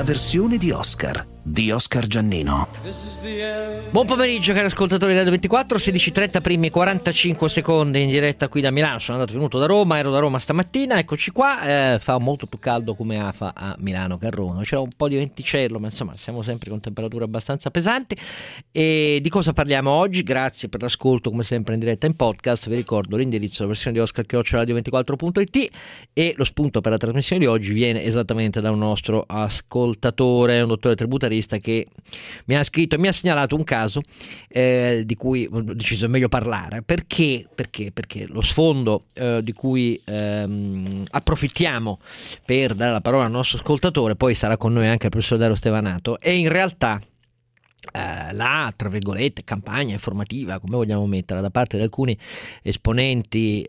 la versione di Oscar Giannino. Buon pomeriggio cari ascoltatori del 24, 16:30 primi 45 secondi in diretta qui da Milano. Sono venuto da Roma, ero da Roma stamattina, eccoci qua. Fa molto più caldo come fa a Milano che a Roma, c'è un po' di venticello, ma insomma siamo sempre con temperature abbastanza pesanti. E di cosa parliamo oggi? Grazie per l'ascolto come sempre in diretta in podcast. Vi ricordo l'indirizzo, la versione di Oscar@radio24.it, e lo spunto per la trasmissione di oggi viene esattamente da un nostro ascoltatore, un dottore tributarista che mi ha scritto e mi ha segnalato un caso di cui ho deciso meglio parlare. Perché lo sfondo di cui approfittiamo per dare la parola al nostro ascoltatore, poi sarà con noi anche il professor Dario Stevanato, è in realtà la, tra virgolette, campagna informativa, come vogliamo metterla, da parte di alcuni esponenti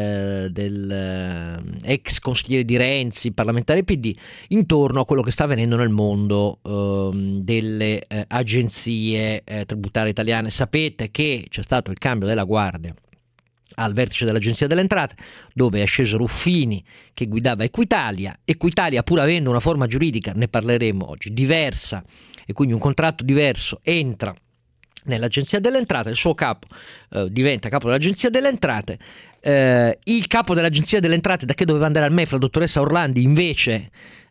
del ex consigliere di Renzi, parlamentare PD, intorno a quello che sta avvenendo nel mondo delle agenzie tributarie italiane. Sapete che c'è stato il cambio della guardia al vertice dell'Agenzia delle Entrate, dove è sceso Ruffini che guidava Equitalia, pur avendo una forma giuridica, ne parleremo oggi, diversa, e quindi un contratto diverso, entra nell'Agenzia delle Entrate. Il suo capo diventa capo dell'Agenzia delle Entrate. Il capo dell'Agenzia delle Entrate, da che doveva andare al MEF, la dottoressa Orlandi, invece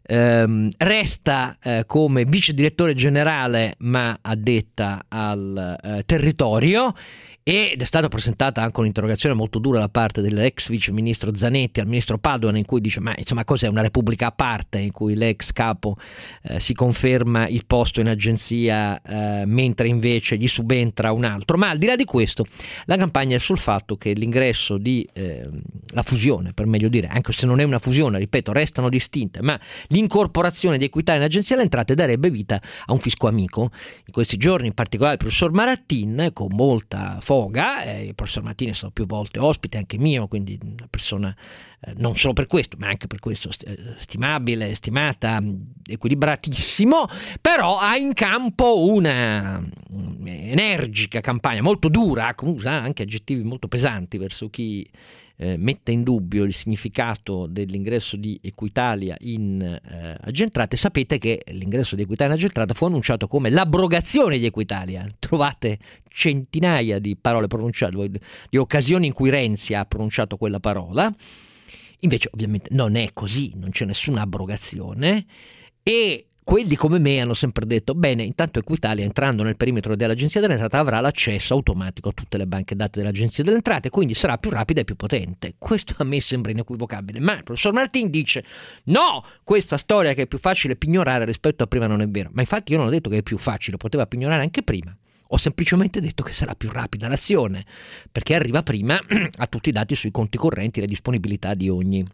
resta come vice direttore generale ma addetta al territorio, ed è stata presentata anche un'interrogazione molto dura da parte dell'ex vice ministro Zanetti al ministro Padoan, in cui dice: ma insomma, cos'è una repubblica a parte in cui l'ex capo si conferma il posto in agenzia mentre invece gli subentra un altro. Ma al di là di questo, la campagna è sul fatto che l'ingresso di la fusione, per meglio dire, anche se non è una fusione, ripeto, restano distinte, ma l'incorporazione di Equitalia in Agenzia delle Entrate darebbe vita a un fisco amico. In questi giorni in particolare il professor Marattin, con molta foga, il professor Marattin è stato più volte ospite anche mio, quindi una persona non solo per questo ma anche per questo stimabile, stimata, equilibratissimo, però ha in campo una energica campagna molto dura, usa anche aggettivi molto pesanti verso chi mette in dubbio il significato dell'ingresso di Equitalia in Agentrate. Sapete che l'ingresso di Equitalia in Agentrate fu annunciato come l'abrogazione di Equitalia. Trovate centinaia di parole pronunciate, di occasioni in cui Renzi ha pronunciato quella parola. Invece ovviamente non è così, non c'è nessuna abrogazione, e quelli come me hanno sempre detto: bene, intanto Equitalia, entrando nel perimetro dell'Agenzia delle Entrate, avrà l'accesso automatico a tutte le banche dati dell'Agenzia delle Entrate, quindi sarà più rapida e più potente. Questo a me sembra inequivocabile, ma il professor Martin dice: no, questa storia che è più facile pignorare rispetto a prima non è vera. Ma infatti io non ho detto che è più facile, poteva pignorare anche prima. Ho semplicemente detto che sarà più rapida l'azione, perché arriva prima a tutti i dati sui conti correnti e la disponibilità di ogni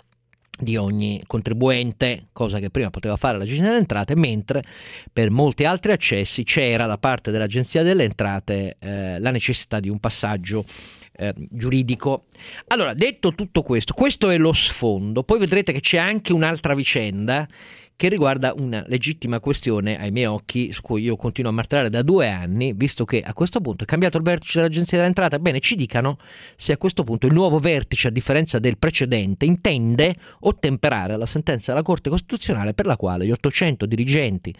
contribuente, cosa che prima poteva fare l'Agenzia delle Entrate, mentre per molti altri accessi c'era da parte dell'Agenzia delle Entrate la necessità di un passaggio giuridico. Allora, detto tutto questo, questo è lo sfondo. Poi vedrete che c'è anche un'altra vicenda che riguarda una legittima questione ai miei occhi, su cui io continuo a martellare da 2 anni, visto che a questo punto è cambiato il vertice dell'Agenzia delle Entrate. Bene, ci dicano se a questo punto il nuovo vertice, a differenza del precedente, intende ottemperare alla sentenza della Corte Costituzionale per la quale gli 800 dirigenti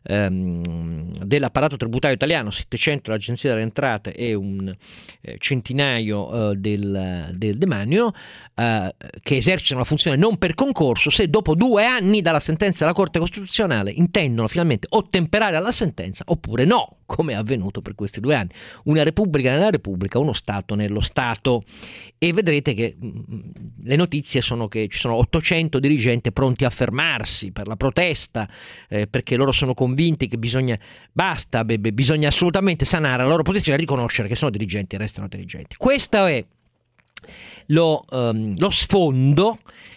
dell'apparato tributario italiano, 700 dell'Agenzia delle Entrate e un centinaio del demanio, che esercitano la funzione non per concorso, se dopo 2 anni dalla sentenza della Corte Costituzionale intendono finalmente ottemperare alla sentenza oppure no, come è avvenuto per questi 2 anni. Una repubblica nella repubblica, uno Stato nello Stato. E vedrete che le notizie sono che ci sono 800 dirigenti pronti a fermarsi per la protesta, perché loro sono convinti che bisogna assolutamente sanare la loro posizione e riconoscere che sono dirigenti e restano dirigenti. Questo è lo sfondo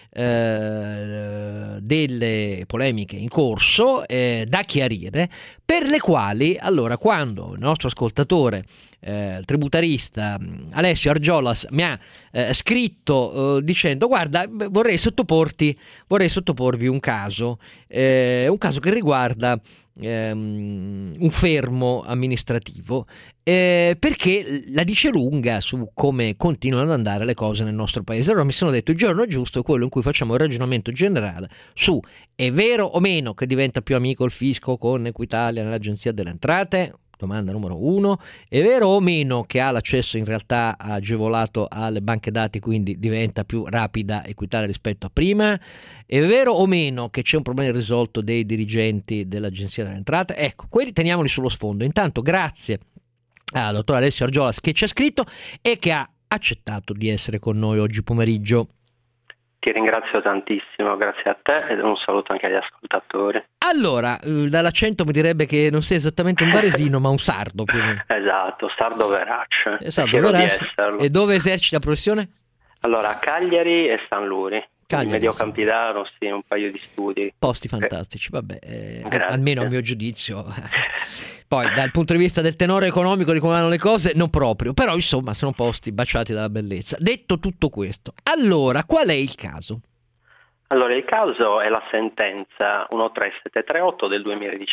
delle polemiche in corso, da chiarire, per le quali, allora, quando il nostro ascoltatore tributarista Alessio Argiolas mi ha scritto dicendo: guarda, vorrei sottoporvi un caso che riguarda un fermo amministrativo, perché la dice lunga su come continuano ad andare le cose nel nostro paese. Allora mi sono detto il giorno giusto è quello in cui facciamo un ragionamento generale su è vero o meno che diventa più amico il fisco con Equitalia nell'Agenzia delle Entrate. Domanda numero 1, è vero o meno che ha l'accesso in realtà agevolato alle banche dati, quindi diventa più rapida Equitalia rispetto a prima? È vero o meno che c'è un problema irrisolto dei dirigenti dell'Agenzia delle Entrate? Ecco, quelli teniamoli sullo sfondo. Intanto grazie al dottor Alessio Argiolas che ci ha scritto e che ha accettato di essere con noi oggi pomeriggio. Ti ringrazio tantissimo, grazie a te e un saluto anche agli ascoltatori. Allora, dall'accento mi direbbe che non sei esattamente un varesino ma un sardo più o meno. Esatto, sardo verace. Esatto, verace. E dove eserciti la professione? Allora, Cagliari e San Luri. Medio Campidano, sì, un paio di studi. Posti fantastici, vabbè, almeno a mio giudizio. Poi dal punto di vista del tenore economico di come vanno le cose, non proprio, però insomma sono posti baciati dalla bellezza. Detto tutto questo, allora qual è il caso? Allora il caso è la sentenza 13738 del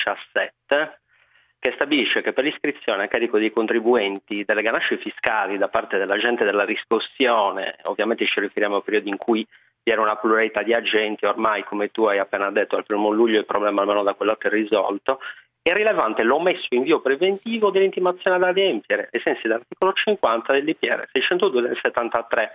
2017 che stabilisce che per l'iscrizione a carico dei contribuenti delle ganasce fiscali da parte dell'agente della riscossione, ovviamente ci riferiamo a periodi in cui vi era una pluralità di agenti, ormai come tu hai appena detto al 1 luglio il problema almeno da quello che è risolto, è rilevante l'omesso invio preventivo dell'intimazione da adempiere, ai sensi dell'articolo 50 del DPR 602 del 73.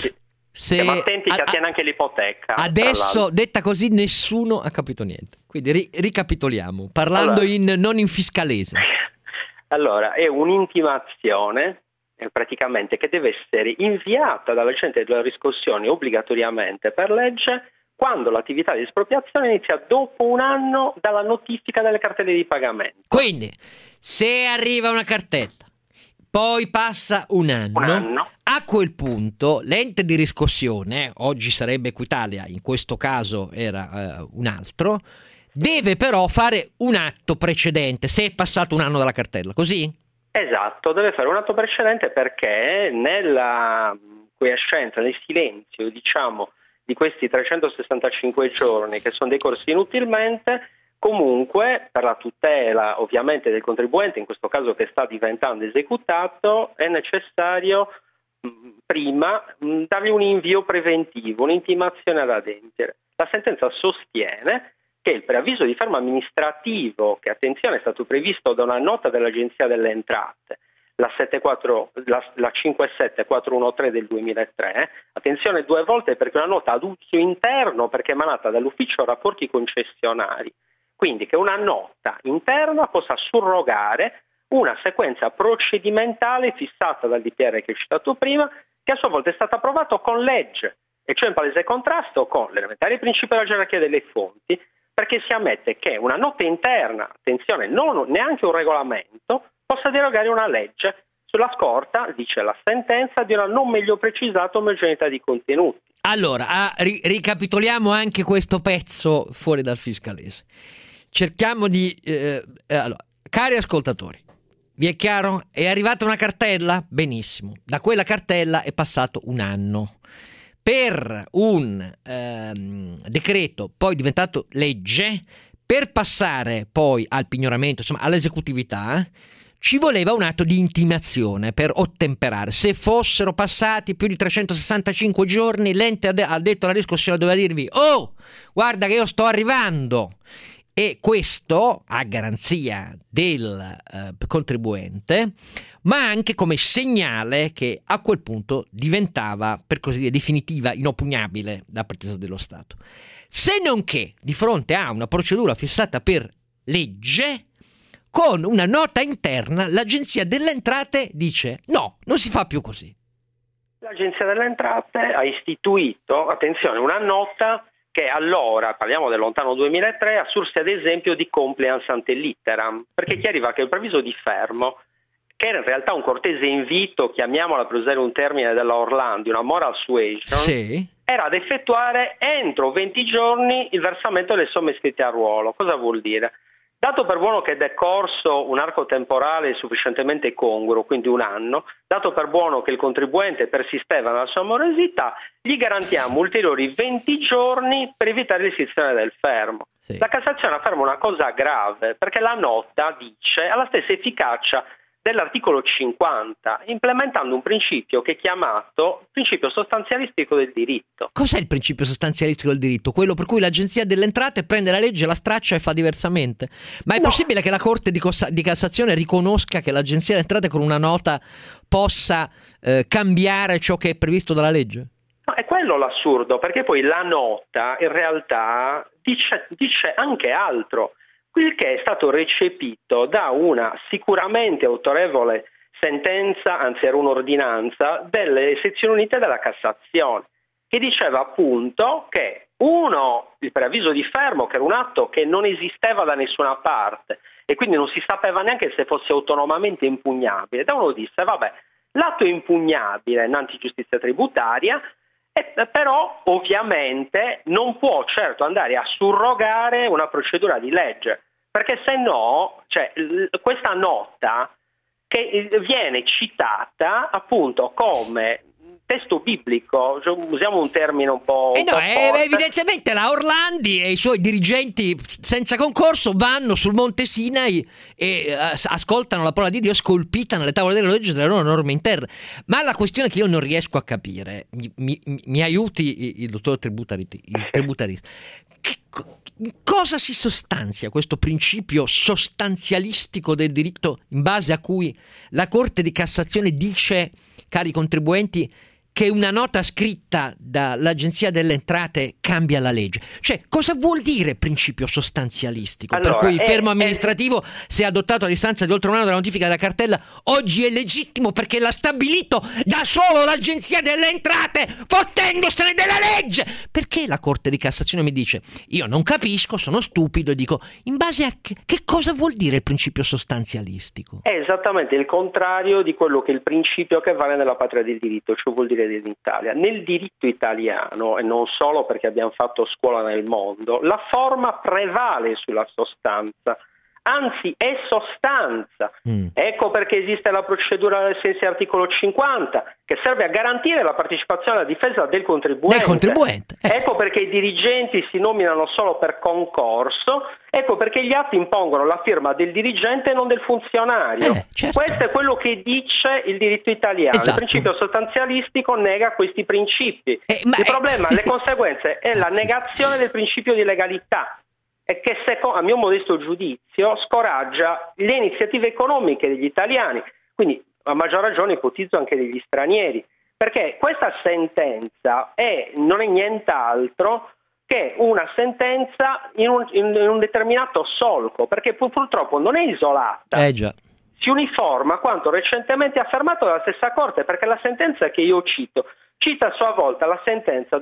Siamo attenti che attiene anche l'ipoteca. Adesso, detta così, nessuno ha capito niente. Quindi ricapitoliamo, parlando non in fiscalese. Allora, è un'intimazione praticamente che deve essere inviata dall'agente della riscossione obbligatoriamente per legge quando l'attività di espropriazione inizia dopo un anno dalla notifica delle cartelle di pagamento. Quindi, se arriva una cartella, poi passa un anno, a quel punto l'ente di riscossione, oggi sarebbe Equitalia, in questo caso era un altro, deve però fare un atto precedente se è passato un anno dalla cartella, così? Esatto, deve fare un atto precedente perché nella quiescenza, nel silenzio, diciamo, di questi 365 giorni che sono decorsi inutilmente, comunque per la tutela ovviamente del contribuente, in questo caso che sta diventando esecutato, è necessario prima dargli un invio preventivo, un'intimazione ad adempiere. La sentenza sostiene che il preavviso di fermo amministrativo, che attenzione è stato previsto da una nota dell'Agenzia delle Entrate, la 57413 del 2003, attenzione 2 volte perché è una nota ad uso interno perché è emanata dall'ufficio rapporti concessionari, quindi che una nota interna possa surrogare una sequenza procedimentale fissata dal DPR che ho citato prima, che a sua volta è stata approvata con legge, e cioè in palese contrasto con l'elementare principio della gerarchia delle fonti, perché si ammette che una nota interna, attenzione, non neanche un regolamento, possa derogare una legge sulla scorta, dice la sentenza, di una non meglio precisata omogeneità di contenuti. Allora, ricapitoliamo anche questo pezzo fuori dal fiscalese. Cerchiamo di... allora, cari ascoltatori, vi è chiaro? È arrivata una cartella? Benissimo. Da quella cartella è passato un anno. Per un decreto poi diventato legge, per passare poi al pignoramento, insomma all'esecutività, ci voleva un atto di intimazione per ottemperare. Se fossero passati più di 365 giorni, l'ente ha detto alla riscossione, doveva dirvi: oh, guarda che io sto arrivando. E questo a garanzia del contribuente, ma anche come segnale che a quel punto diventava, per così dire, definitiva, inoppugnabile da pretesa dello Stato. Se non che, di fronte a una procedura fissata per legge, con una nota interna, l'Agenzia delle Entrate dice: no, non si fa più così. L'Agenzia delle Entrate ha istituito, attenzione, una nota che allora, parliamo del lontano 2003, assurse ad esempio di compliance ante litteram, perché chiariva che il preavviso di fermo, che era in realtà un cortese invito, chiamiamola per usare un termine della Orlandi, una moral suasion, sì, era ad effettuare entro 20 giorni il versamento delle somme iscritte a ruolo. Cosa vuol dire? Dato per buono che è decorso un arco temporale sufficientemente congruo, quindi un anno, dato per buono che il contribuente persisteva nella sua morosità, gli garantiamo ulteriori 20 giorni per evitare l'iscrizione del fermo. Sì. La Cassazione afferma una cosa grave, perché la nota dice ha la stessa efficacia dell'articolo 50, implementando un principio che è chiamato principio sostanzialistico del diritto. Cos'è il principio sostanzialistico del diritto? Quello per cui l'Agenzia delle Entrate prende la legge, la straccia e fa diversamente? Ma è possibile che la Corte di Cassazione riconosca che l'Agenzia delle Entrate con una nota possa cambiare ciò che è previsto dalla legge? No, è quello l'assurdo, perché poi la nota in realtà dice anche altro. Il che è stato recepito da una sicuramente autorevole sentenza, anzi era un'ordinanza, delle sezioni unite della Cassazione, che diceva appunto che il preavviso di fermo, che era un atto che non esisteva da nessuna parte e quindi non si sapeva neanche se fosse autonomamente impugnabile, da uno disse vabbè, l'atto è impugnabile innanzi giustizia tributaria, però ovviamente non può certo andare a surrogare una procedura di legge, perché se no, questa nota che viene citata appunto come testo biblico, usiamo un termine un po' forte. Evidentemente la Orlandi e i suoi dirigenti senza concorso vanno sul Monte Sinai e ascoltano la parola di Dio scolpita nelle tavole delle leggi delle loro norme interne. Ma la questione che io non riesco a capire, mi aiuti il dottor tributarista, cosa si sostanzia questo principio sostanzialistico del diritto in base a cui la Corte di Cassazione dice, cari contribuenti, che una nota scritta dall'Agenzia delle Entrate cambia la legge? Cioè, cosa vuol dire principio sostanzialistico? Allora, per cui il fermo amministrativo, se adottato a distanza di oltre un anno dalla notifica della cartella, oggi è legittimo perché l'ha stabilito da solo l'Agenzia delle Entrate, fottendosene della legge? Perché la Corte di Cassazione mi dice, io non capisco, sono stupido, e dico, in base a che cosa vuol dire il principio sostanzialistico? È esattamente il contrario di quello che è il principio che vale nella patria del diritto, cioè vuol dire in Italia. Nel diritto italiano, e non solo perché abbiamo fatto scuola nel mondo, la forma prevale sulla sostanza, anzi è sostanza. Ecco perché esiste la procedura ai sensi dell'articolo 50, che serve a garantire la partecipazione alla difesa del contribuente. Ecco perché i dirigenti si nominano solo per concorso, ecco perché gli atti impongono la firma del dirigente e non del funzionario. Certo. Questo è quello che dice il diritto italiano. Esatto. Il principio sostanzialistico nega questi principi. Il problema, le conseguenze, è la negazione del principio di legalità, e che a mio modesto giudizio scoraggia le iniziative economiche degli italiani, quindi a maggior ragione ipotizzo anche degli stranieri, perché questa sentenza non è nient'altro che una sentenza in un determinato solco, perché purtroppo non è isolata. Già. Si uniforma a quanto recentemente affermato dalla stessa Corte, perché la sentenza che io cita a sua volta la sentenza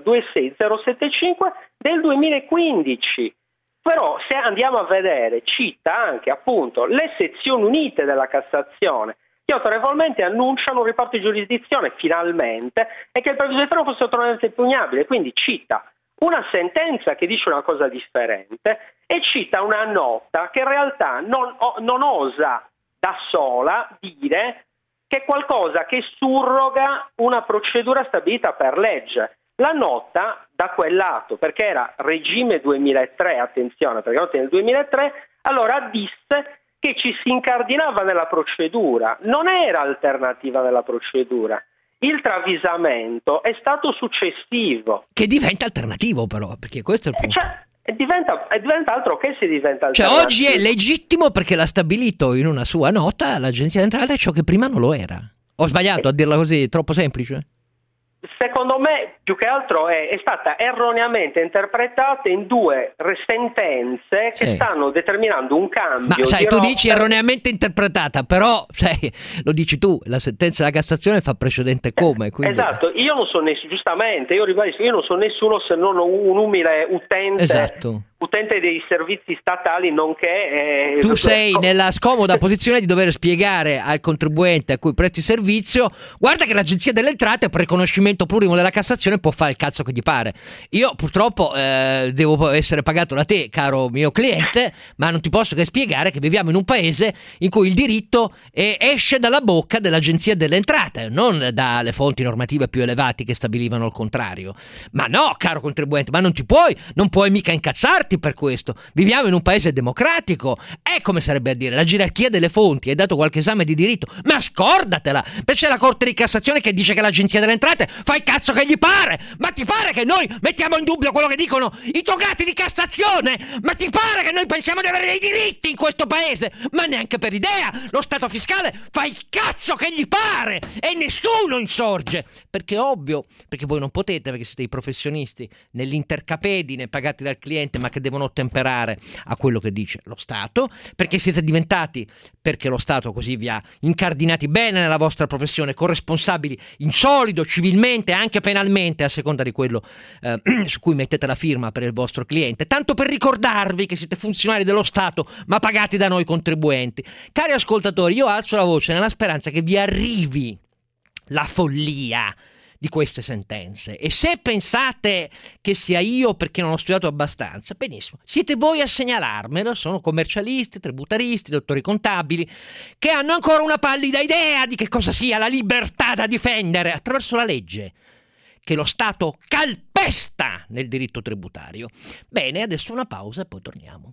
26075 del 2015. Però se andiamo a vedere, cita anche appunto le sezioni unite della Cassazione, che autorevolmente annunciano un riparto di giurisdizione finalmente e che il preavviso di fermo fosse autonomamente impugnabile. Quindi cita una sentenza che dice una cosa differente e cita una nota che in realtà non osa da sola dire che è qualcosa che surroga una procedura stabilita per legge. La nota da quel lato, perché era regime 2003, attenzione, perché era nel 2003, allora disse che ci si incardinava nella procedura, non era alternativa nella procedura. Il travisamento è stato successivo. Che diventa alternativo però, perché questo è il punto. Diventa altro che se diventa alternativo. Cioè oggi è legittimo perché l'ha stabilito in una sua nota l'Agenzia delle Entrate, ciò che prima non lo era. Ho sbagliato a dirla così, troppo semplice? Secondo me, più che altro è stata erroneamente interpretata in due sentenze che stanno determinando un cambio. Ma sai, tu dici erroneamente interpretata, però sai, lo dici tu, la sentenza della Cassazione fa precedente come. Quindi... Esatto, io non sono giustamente, io ribadisco, io non sono nessuno se non un umile utente utente dei servizi statali, nonché tu sei nella scomoda posizione di dover spiegare al contribuente a cui presti servizio: guarda che l'Agenzia delle Entrate, per riconoscimento plurimo della Cassazione, può fare il cazzo che gli pare. Io purtroppo devo essere pagato da te, caro mio cliente, ma non ti posso che spiegare che viviamo in un paese in cui il diritto esce dalla bocca dell'Agenzia delle Entrate, non dalle fonti normative più elevate che stabilivano il contrario. Ma no, caro contribuente, ma non puoi mica incazzarti per questo. Viviamo in un paese democratico. È come sarebbe a dire la gerarchia delle fonti. Hai dato qualche esame di diritto, ma scordatela, perché c'è la Corte di Cassazione che dice che l'Agenzia delle Entrate fa il cazzo che gli pare. Ma ti pare che noi mettiamo in dubbio quello che dicono i togati di Cassazione? Ma ti pare che noi pensiamo di avere dei diritti in questo paese? Ma neanche per idea. Lo Stato fiscale fa il cazzo che gli pare e nessuno insorge, perché è ovvio, perché voi non potete, perché siete i professionisti nell'intercapedine pagati dal cliente, ma che devono ottemperare a quello che dice lo Stato, perché siete diventati, perché lo Stato così vi ha incardinati bene nella vostra professione, corresponsabili in solido, civilmente, anche penalmente, a seconda di quello su cui mettete la firma per il vostro cliente, tanto per ricordarvi che siete funzionari dello Stato, ma pagati da noi contribuenti. Cari ascoltatori, io alzo la voce nella speranza che vi arrivi la follia di queste sentenze, e se pensate che sia io perché non ho studiato abbastanza, benissimo, siete voi a segnalarmelo. Sono commercialisti, tributaristi, dottori contabili che hanno ancora una pallida idea di che cosa sia la libertà da difendere attraverso la legge che lo Stato calpesta nel diritto tributario. Bene, adesso una pausa e poi torniamo.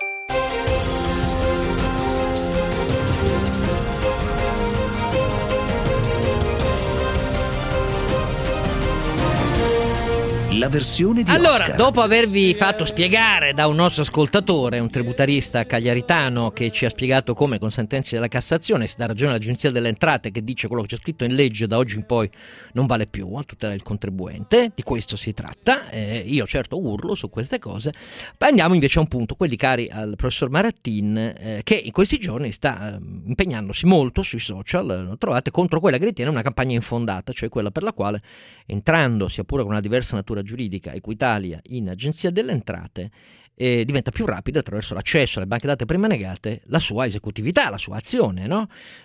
La versione di Allora, Oscar. dopo avervi fatto spiegare da un nostro ascoltatore, un tributarista cagliaritano, che ci ha spiegato come con sentenze della Cassazione si dà ragione all'Agenzia delle Entrate, che dice quello che c'è scritto in legge da oggi in poi non vale più a tutela del contribuente, di questo si tratta. Io certo urlo su queste cose, ma andiamo invece a un punto, quelli cari al professor Marattin, che in questi giorni sta impegnandosi molto sui social, lo trovate, contro quella che ritiene una campagna infondata, cioè quella per la quale, entrando sia pure con una diversa natura giuridica, Equitalia in Agenzia delle Entrate diventa più rapido attraverso l'accesso alle banche dati prima negate la sua esecutività, la sua azione, no?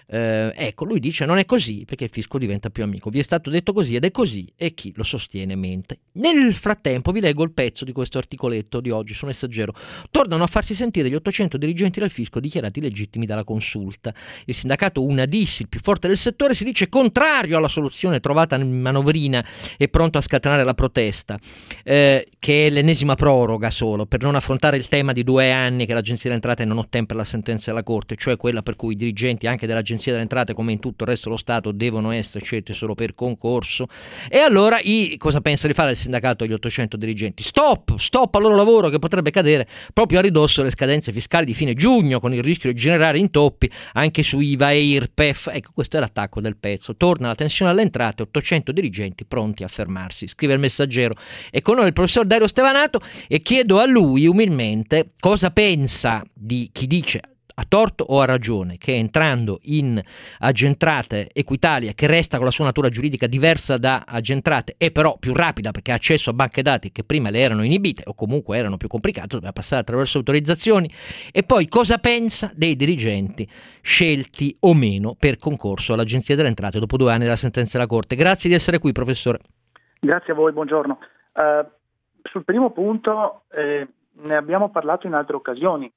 Ecco, lui dice non è così perché il fisco diventa più amico. Vi è stato detto così ed è così, e chi lo sostiene mente. Nel frattempo vi leggo il pezzo di questo articoletto di oggi su Messaggero. Tornano a farsi sentire gli 800 dirigenti del fisco dichiarati legittimi dalla consulta. Il sindacato Unadis, il più forte del settore, si dice contrario alla soluzione trovata in manovrina e pronto a scatenare la protesta, che è l'ennesima proroga solo per non affrontare il tema di 2 anni che l'Agenzia delle Entrate non ottempera la sentenza della Corte, cioè quella per cui i dirigenti anche dell'Agenzia delle Entrate, come in tutto il resto dello Stato, devono essere scelti solo per concorso. E allora cosa pensa di fare il sindacato degli 800 dirigenti? Stop al loro lavoro, che potrebbe cadere proprio a ridosso delle scadenze fiscali di fine giugno, con il rischio di generare intoppi anche su IVA e IRPEF. Ecco, questo è l'attacco del pezzo. Torna la tensione alle entrate, 800 dirigenti pronti a fermarsi. Scrive il Messaggero. E con noi il professor Dario Stevanato, e chiedo a lui umilmente cosa pensa di chi dice, a torto o a ragione, che entrando in Agentrate Equitalia, che resta con la sua natura giuridica diversa da Agentrate, è però più rapida perché ha accesso a banche dati che prima le erano inibite o comunque erano più complicate, doveva passare attraverso autorizzazioni, e poi cosa pensa dei dirigenti scelti o meno per concorso all'Agenzia delle Entrate dopo 2 anni dalla sentenza della Corte. Grazie di essere qui, professore. Grazie a voi, buongiorno. Sul primo punto ne abbiamo parlato in altre occasioni.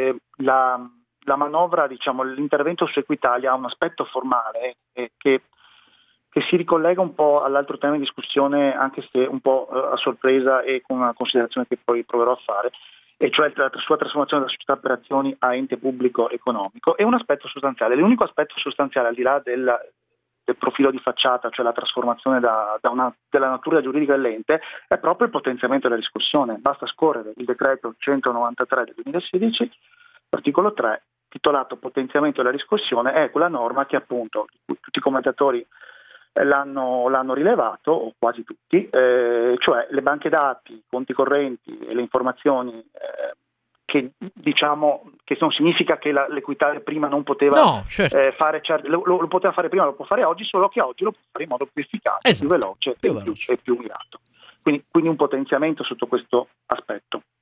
La manovra, diciamo, l'intervento su Equitalia ha un aspetto formale che si ricollega un po' all'altro tema in discussione, anche se un po' a sorpresa e con una considerazione che poi proverò a fare, e cioè la sua trasformazione da società per azioni a ente pubblico economico. È un aspetto sostanziale. L'unico aspetto sostanziale, al di là del profilo di facciata, cioè la trasformazione della natura giuridica dell'ente, è proprio il potenziamento della riscossione. Basta scorrere il decreto 193 del 2016, articolo 3, titolato potenziamento della riscossione, è quella norma che appunto tutti i commentatori l'hanno rilevato, o quasi tutti, cioè le banche dati, i conti correnti e le informazioni che diciamo che non significa che l'Equitalia prima non poteva fare, lo poteva fare prima, lo può fare oggi, solo che oggi lo può fare in modo più efficace, più veloce e più mirato. Quindi un potenziamento sotto questo aspetto.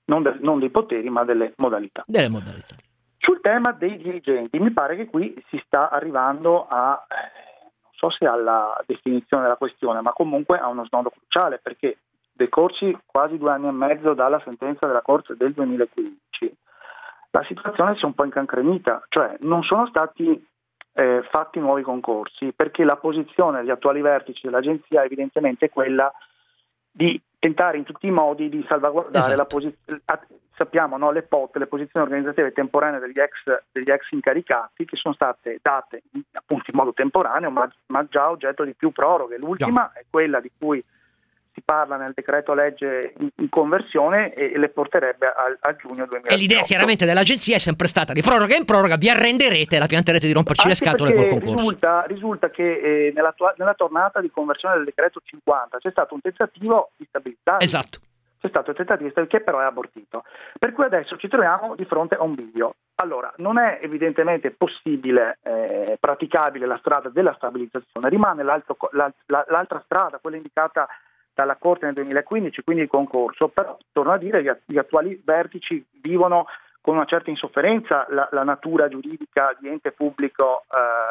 non dei poteri ma delle modalità. Sul tema dei dirigenti mi pare che qui si sta arrivando a, non so se alla definizione della questione, ma comunque a uno snodo cruciale, perché decorsi quasi 2 anni e mezzo dalla sentenza della Corte del 2015, la situazione si è un po' incancrenita, cioè non sono stati fatti nuovi concorsi, perché la posizione degli attuali vertici dell'agenzia è evidentemente quella di tentare in tutti i modi di salvaguardare la posizione, sappiamo, no, le posizioni organizzative temporanee degli ex incaricati, che sono state date appunto in modo temporaneo, ma già oggetto di più proroghe. L'ultima è quella di cui si parla nel decreto legge in conversione e le porterebbe a giugno 2018. E l'idea chiaramente dell'agenzia è sempre stata di proroga in proroga, vi arrenderete, la pianterete di romperci le scatole col concorso. Risulta che nella tornata di conversione del decreto 50 c'è stato un tentativo di stabilizzare. Esatto. C'è stato un tentativo che però è abortito. Per cui adesso ci troviamo di fronte a un bivio. Allora, non è evidentemente possibile, praticabile la strada della stabilizzazione, rimane l'altra strada, quella indicata dalla Corte nel 2015, quindi il concorso, però torno a dire che gli attuali vertici vivono con una certa insofferenza la natura giuridica di ente pubblico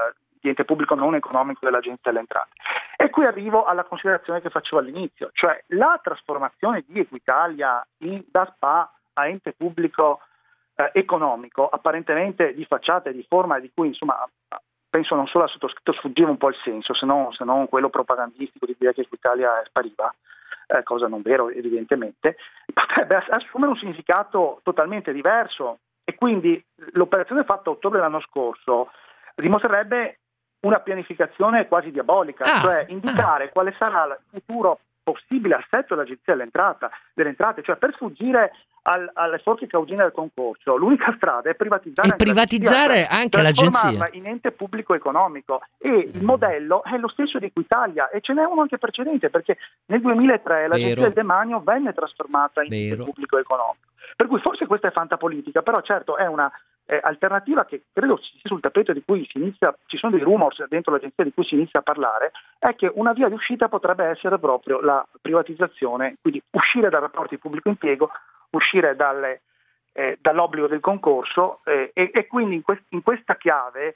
non economico dell'Agenzia delle Entrate. E qui arrivo alla considerazione che facevo all'inizio, cioè la trasformazione di Equitalia da SpA a ente pubblico economico, apparentemente di facciata e di forma, di cui insomma penso non solo al sottoscritto sfuggiva un po' il senso, se non quello propagandistico di dire che Equitalia spariva, cosa non vero evidentemente, potrebbe assumere un significato totalmente diverso, e quindi l'operazione fatta a ottobre dell'anno scorso dimostrerebbe una pianificazione quasi diabolica, cioè indicare quale sarà il futuro possibile assetto dell'Agenzia delle Entrate, cioè per sfuggire alle forche caudine del concorso l'unica strada è privatizzare anche l'agenzia, trasformarla in ente pubblico economico, e il modello è lo stesso di Equitalia, e ce n'è uno anche precedente, perché nel 2003 l'Agenzia del Demanio venne trasformata in ente pubblico economico, per cui forse questa è fantapolitica, però certo è una alternativa che credo sia sul tappeto, di cui ci sono dei rumors dentro l'agenzia di cui si inizia a parlare, è che una via di uscita potrebbe essere proprio la privatizzazione, quindi uscire dal rapporto di pubblico impiego, uscire dall'obbligo del concorso, e quindi in questa chiave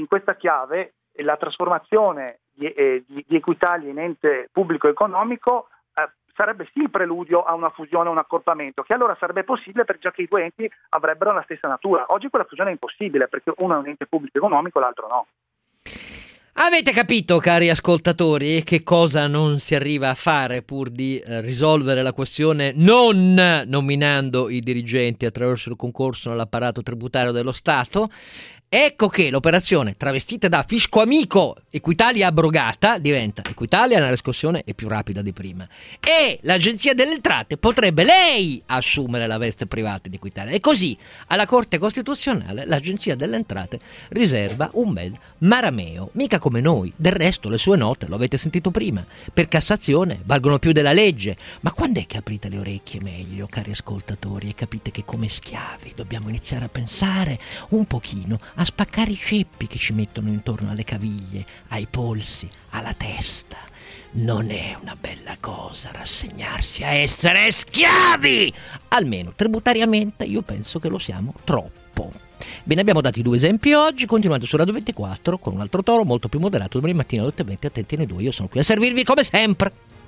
la trasformazione di Equitalia in ente pubblico economico sarebbe sì il preludio a una fusione, un accorpamento, che allora sarebbe possibile già che i due enti avrebbero la stessa natura. Oggi quella fusione è impossibile, perché uno è un ente pubblico economico, l'altro no. Avete capito, cari ascoltatori, che cosa non si arriva a fare pur di risolvere la questione non nominando i dirigenti attraverso il concorso nell'apparato tributario dello Stato? Ecco che l'operazione travestita da fisco amico Equitalia abrogata diventa Equitalia nella riscossione è più rapida di prima, e l'Agenzia delle Entrate potrebbe lei assumere la veste privata di Equitalia, e così alla Corte Costituzionale l'Agenzia delle Entrate riserva un bel marameo, mica come noi. Del resto le sue note, lo avete sentito prima, per Cassazione valgono più della legge. Ma quando è che aprite le orecchie meglio, cari ascoltatori, e capite che come schiavi dobbiamo iniziare a pensare un pochino a spaccare i ceppi che ci mettono intorno alle caviglie, ai polsi, alla testa. Non è una bella cosa rassegnarsi a essere schiavi, almeno tributariamente io penso che lo siamo troppo. Ve ne abbiamo dati 2 esempi oggi, continuando su Radio 24 con un altro tono molto più moderato. Domani mattina alle 8:20, attenti nei 2, io sono qui a servirvi come sempre.